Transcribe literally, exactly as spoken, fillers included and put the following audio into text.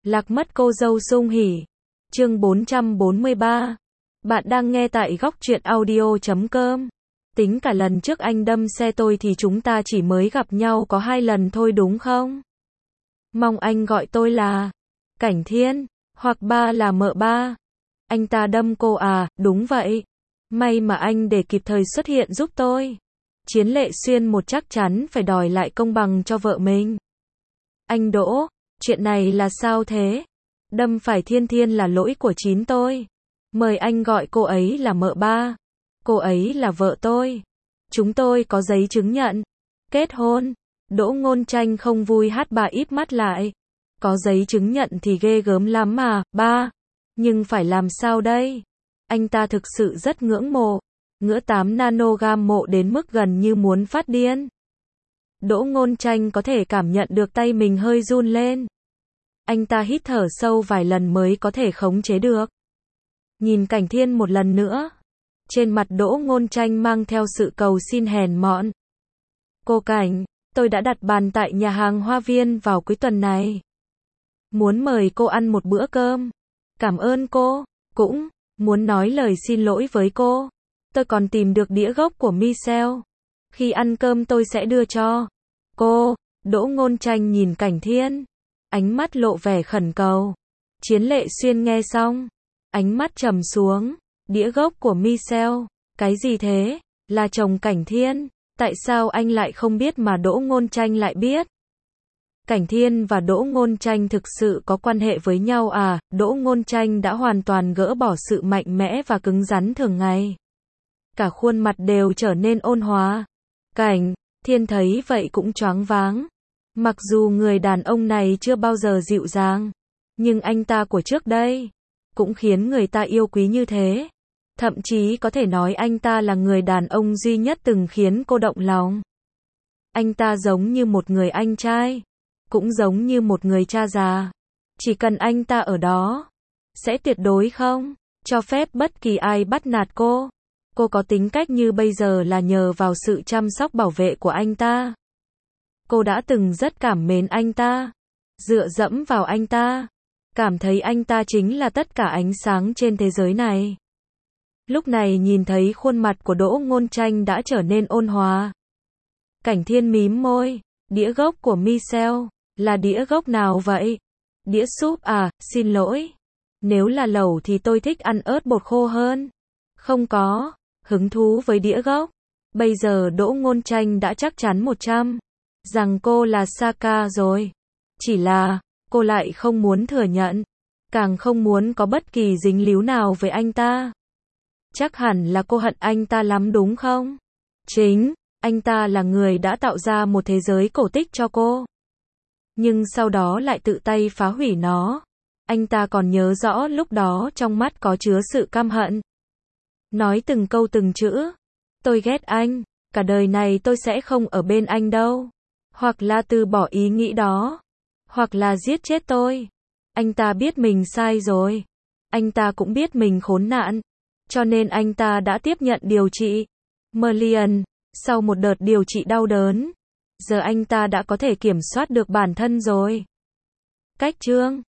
Lạc mất cô dâu Sung Hỉ. Chương bốn trăm bốn mươi ba. Bạn đang nghe tại góc truyện audio chấm com. Tính cả lần trước anh đâm xe tôi thì chúng ta chỉ mới gặp nhau có hai lần thôi đúng không? Mong anh gọi tôi là Cảnh Thiên, hoặc ba là mợ ba. Anh ta đâm cô à? Đúng vậy. May mà anh để kịp thời xuất hiện giúp tôi. Chiến Lệ Xuyên một chắc chắn phải đòi lại công bằng cho vợ mình. Anh Đỗ, chuyện này là sao thế? Đâm phải Thiên Thiên là lỗi của chính tôi. Mời anh gọi cô ấy là mợ ba. Cô ấy là vợ tôi. Chúng tôi có giấy chứng nhận kết hôn. Đỗ Ngôn Tranh không vui hát bà íp mắt lại. Có giấy chứng nhận thì ghê gớm lắm mà, ba. Nhưng phải làm sao đây? Anh ta thực sự rất ngưỡng mộ. Ngỡ tám nanogam mộ đến mức gần như muốn phát điên. Đỗ Ngôn Tranh có thể cảm nhận được tay mình hơi run lên. Anh ta hít thở sâu vài lần mới có thể khống chế được. Nhìn Cảnh Thiên một lần nữa. Trên mặt Đỗ Ngôn Tranh mang theo sự cầu xin hèn mọn. Cô Cảnh, tôi đã đặt bàn tại nhà hàng Hoa Viên vào cuối tuần này. Muốn mời cô ăn một bữa cơm. Cảm ơn cô. Cũng muốn nói lời xin lỗi với cô. Tôi còn tìm được đĩa gốc của Michelle. Khi ăn cơm tôi sẽ đưa cho cô. Đỗ Ngôn Tranh nhìn Cảnh Thiên. Ánh mắt lộ vẻ khẩn cầu. Chiến Lệ Xuyên nghe xong. Ánh mắt trầm xuống. Đĩa gốc của Michelle. Cái gì thế? Là chồng Cảnh Thiên. Tại sao anh lại không biết mà Đỗ Ngôn Tranh lại biết? Cảnh Thiên và Đỗ Ngôn Tranh thực sự có quan hệ với nhau à? Đỗ Ngôn Tranh đã hoàn toàn gỡ bỏ sự mạnh mẽ và cứng rắn thường ngày. Cả khuôn mặt đều trở nên ôn hòa. Cảnh Thiên thấy vậy cũng choáng váng. Mặc dù người đàn ông này chưa bao giờ dịu dàng, nhưng anh ta của trước đây cũng khiến người ta yêu quý như thế. Thậm chí có thể nói anh ta là người đàn ông duy nhất từng khiến cô động lòng. Anh ta giống như một người anh trai, cũng giống như một người cha già. Chỉ cần anh ta ở đó, sẽ tuyệt đối không cho phép bất kỳ ai bắt nạt cô. Cô có tính cách như bây giờ là nhờ vào sự chăm sóc bảo vệ của anh ta. Cô đã từng rất cảm mến anh ta, dựa dẫm vào anh ta, cảm thấy anh ta chính là tất cả ánh sáng trên thế giới này. Lúc này nhìn thấy khuôn mặt của Đỗ Ngôn Tranh đã trở nên ôn hòa. Cảnh Thiên mím môi. Đĩa gốc của Michelle. Là đĩa gốc nào vậy? Đĩa súp à? Xin lỗi. Nếu là lẩu thì tôi thích ăn ớt bột khô hơn. Không có hứng thú với đĩa gốc. Bây giờ Đỗ Ngôn Tranh đã chắc chắn một trăm rằng cô là Saka rồi. Chỉ là cô lại không muốn thừa nhận, càng không muốn có bất kỳ dính líu nào với anh ta. Chắc hẳn là cô hận anh ta lắm đúng không? Chính anh ta là người đã tạo ra một thế giới cổ tích cho cô, nhưng sau đó lại tự tay phá hủy nó. Anh ta còn nhớ rõ lúc đó trong mắt có chứa sự căm hận. Nói từng câu từng chữ. Tôi ghét anh. Cả đời này tôi sẽ không ở bên anh đâu. Hoặc là từ bỏ ý nghĩ đó. Hoặc là giết chết tôi. Anh ta biết mình sai rồi. Anh ta cũng biết mình khốn nạn. Cho nên anh ta đã tiếp nhận điều trị. Merlion. Sau một đợt điều trị đau đớn, giờ anh ta đã có thể kiểm soát được bản thân rồi. Cách chương